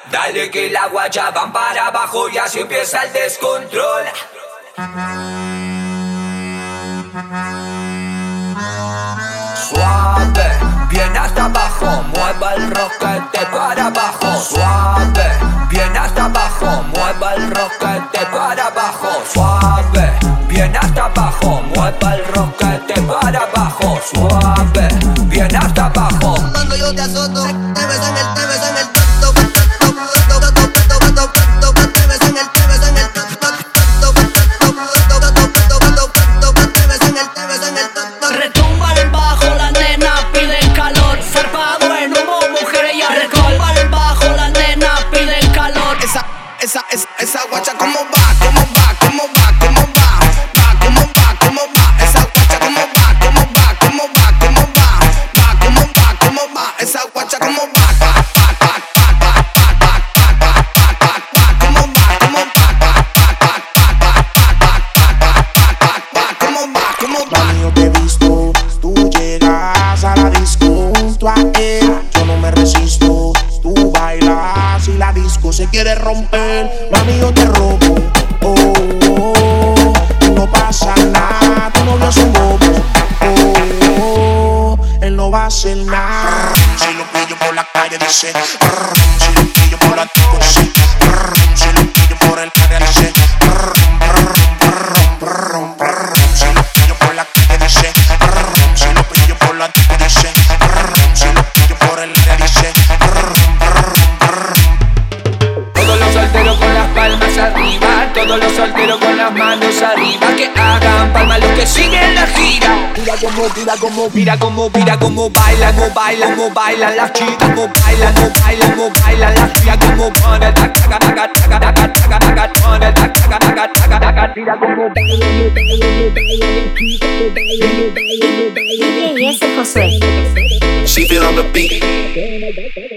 Dale que la guacha van para abajo y así empieza el descontrol. Suave, bien hasta abajo, mueva el roquete para abajo. Suave, bien hasta abajo, mueva el roquete para abajo. Suave, bien hasta abajo, mueva el roquete para abajo. Suave, bien hasta abajo. Cuando yo te azoto, te beso en el, te beso en el retumba el bajo, la nena pide calor. Zarpado en humo, mujer ella retumba el bajo, la nena pide calor. Esa guacha como va, como va, como va, como va, va, como va, como va. Esa guacha como va, como va, como va, como va, va, como va, como va. Esa guacha como va, va, va, va, va, va, va, va, va, va, va, como va, como va, va, va, va, como va, como va. Mami, yo te he visto, tú llegas a la disco junto a él. Yo no me resisto, tú bailas y la disco se quiere romper. Mami, yo te robo, oh, oh, no pasa nada, tu novio es un bobo, oh, oh, él no va a hacer nada. Si lo pillo por la calle dice, si lo pillo por la disco dice, si lo pillo por el área dice, si lo pillo por la calle dice, si lo pillo por la disco dice, si lo pillo por el área dice. Todos los solteros con las palmas arriba, todos los solteros con las manos arriba, que hagan palmas los que siguen la gira. Mira como, mira como, mira como, mira como bailan, como bailan, como bailan las chicas, como bailan, como bailan, como bailan las chicas, como pone el taca, taca, taca, taca, taca, taca, taca, pone el taca, taca, taca, taca, taca, mira como bailan, DJ ese Josué. She feel on the beat.